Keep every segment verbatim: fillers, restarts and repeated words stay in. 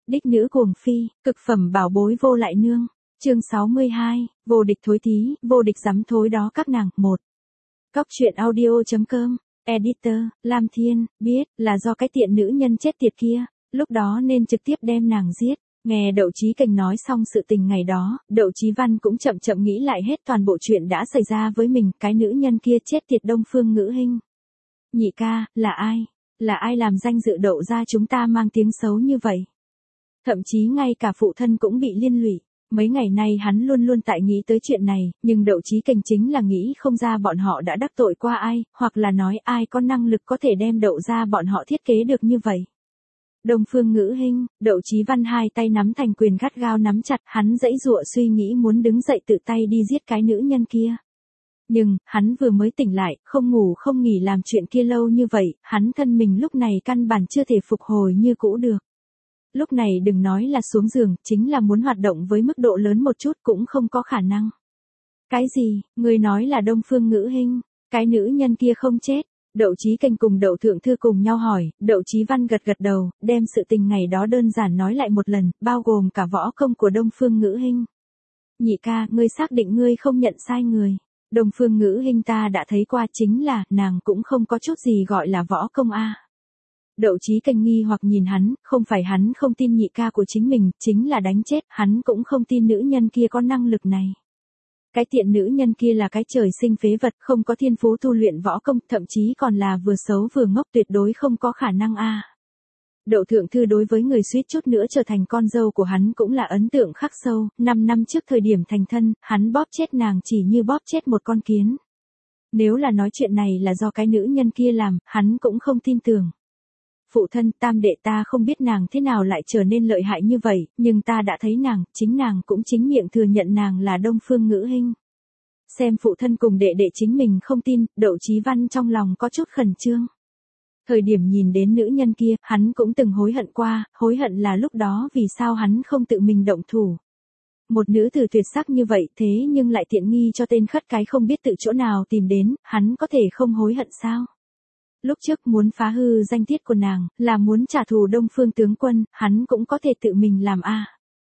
Đích nữ cuồng phi, cực phẩm bảo bối vô lại nương. Chương sáu mươi hai, vô địch thối thí, vô địch dám thối đó các nàng. Một. Cóc truyện audio.com, Editor, Lam Thiên, biết, là do cái tiện nữ nhân chết tiệt kia, lúc đó nên trực tiếp đem nàng giết. Nghe Đậu Chí Cảnh nói xong sự tình ngày đó, Đậu Chí Văn cũng chậm chậm nghĩ lại hết toàn bộ chuyện đã xảy ra với mình, cái nữ nhân kia chết tiệt Đông Phương Ngữ Hinh. Nhị ca, là ai? Là ai làm danh dự Đậu gia chúng ta mang tiếng xấu như vậy? Thậm chí ngay cả phụ thân cũng bị liên lụy. Mấy ngày nay hắn luôn luôn tại nghĩ tới chuyện này, nhưng Đậu Chí Cảnh chính là nghĩ không ra bọn họ đã đắc tội qua ai, hoặc là nói ai có năng lực có thể đem Đậu gia bọn họ thiết kế được như vậy. Đông Phương Ngữ Hinh, Đậu Chí Văn hai tay nắm thành quyền gắt gao nắm chặt, hắn dãy dụa suy nghĩ muốn đứng dậy tự tay đi giết cái nữ nhân kia. Nhưng, hắn vừa mới tỉnh lại, không ngủ không nghỉ làm chuyện kia lâu như vậy, hắn thân mình lúc này căn bản chưa thể phục hồi như cũ được. Lúc này đừng nói là xuống giường, chính là muốn hoạt động với mức độ lớn một chút cũng không có khả năng. Cái gì, người nói là Đông Phương Ngữ Hinh, cái nữ nhân kia không chết? Đậu Chí Cảnh cùng Đậu Thượng Thư cùng nhau hỏi, Đậu Chí Văn gật gật đầu, đem sự tình ngày đó đơn giản nói lại một lần, bao gồm cả võ công của Đông Phương Ngữ Hinh. Nhị ca, ngươi xác định ngươi không nhận sai người. Đông Phương Ngữ Hinh ta đã thấy qua, chính là, nàng cũng không có chút gì gọi là võ công a. Đậu Chí Cảnh nghi hoặc nhìn hắn, không phải hắn không tin nhị ca của chính mình, chính là đánh chết, hắn cũng không tin nữ nhân kia có năng lực này. Cái tiện nữ nhân kia là cái trời sinh phế vật, không có thiên phú tu luyện võ công, thậm chí còn là vừa xấu vừa ngốc, tuyệt đối không có khả năng a. Đậu Thượng Thư đối với người suýt chút nữa trở thành con dâu của hắn cũng là ấn tượng khắc sâu, năm năm trước thời điểm thành thân, hắn bóp chết nàng chỉ như bóp chết một con kiến. Nếu là nói chuyện này là do cái nữ nhân kia làm, hắn cũng không tin tưởng. Phụ thân, tam đệ ta không biết nàng thế nào lại trở nên lợi hại như vậy, nhưng ta đã thấy nàng, chính nàng cũng chính miệng thừa nhận nàng là Đông Phương Ngữ Hinh. Xem phụ thân cùng đệ đệ chính mình không tin, Đậu Chí Văn trong lòng có chút khẩn trương. Thời điểm nhìn đến nữ nhân kia, hắn cũng từng hối hận qua, hối hận là lúc đó vì sao hắn không tự mình động thủ. Một nữ tử tuyệt sắc như vậy thế nhưng lại tiện nghi cho tên khất cái không biết tự chỗ nào tìm đến, hắn có thể không hối hận sao? Lúc trước muốn phá hư danh tiết của nàng, là muốn trả thù Đông Phương tướng quân, hắn cũng có thể tự mình làm a.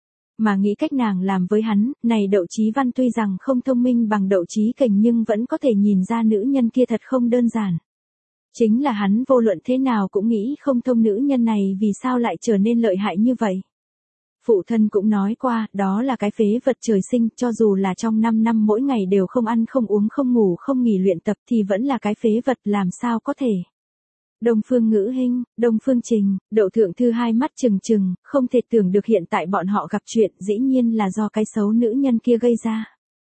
Mà nghĩ cách nàng làm với hắn, này Đậu Chí Văn tuy rằng không thông minh bằng Đậu Chí Cảnh nhưng vẫn có thể nhìn ra nữ nhân kia thật không đơn giản. Chính là hắn vô luận thế nào cũng nghĩ không thông nữ nhân này vì sao lại trở nên lợi hại như vậy. Phụ thân cũng nói qua, đó là cái phế vật trời sinh, cho dù là trong năm năm mỗi ngày đều không ăn không uống không ngủ không nghỉ luyện tập thì vẫn là cái phế vật, làm sao có thể. Đông Phương Ngữ Hinh, Đông Phương Trình, Đậu Thượng Thư hai mắt trừng trừng, không thể tưởng được hiện tại bọn họ gặp chuyện, dĩ nhiên là do cái xấu nữ nhân kia gây ra.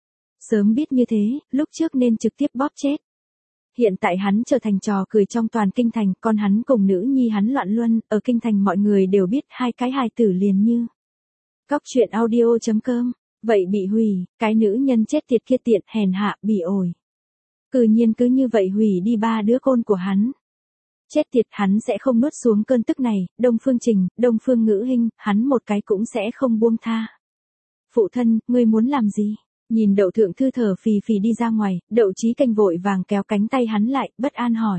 Sớm biết như thế, lúc trước nên trực tiếp bóp chết. Hiện tại hắn trở thành trò cười trong toàn kinh thành, con hắn cùng nữ nhi hắn loạn luân, ở kinh thành mọi người đều biết hai cái hài tử liền như. Cóc truyện audio.com, vậy bị hủy, cái nữ nhân chết tiệt kia tiện, hèn hạ, bỉ ổi. Cư nhiên cứ như vậy hủy đi ba đứa con của hắn. Chết tiệt, hắn sẽ không nuốt xuống cơn tức này, Đông Phương Trình, Đông Phương Ngữ Hinh, hắn một cái cũng sẽ không buông tha. Phụ thân, ngươi muốn làm gì? Nhìn Đậu Thượng Thư thở phì phì đi ra ngoài, Đậu Chí Cảnh vội vàng kéo cánh tay hắn lại, bất an hỏi.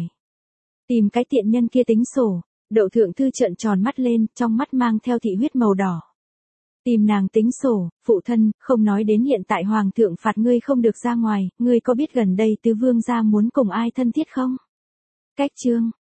Tìm cái tiện nhân kia tính sổ. Đậu Thượng Thư trợn tròn mắt lên, trong mắt mang theo thị huyết màu đỏ. Tìm nàng tính sổ, phụ thân, không nói đến hiện tại hoàng thượng phạt ngươi không được ra ngoài, ngươi có biết gần đây tứ vương gia muốn cùng ai thân thiết không? Cách chương,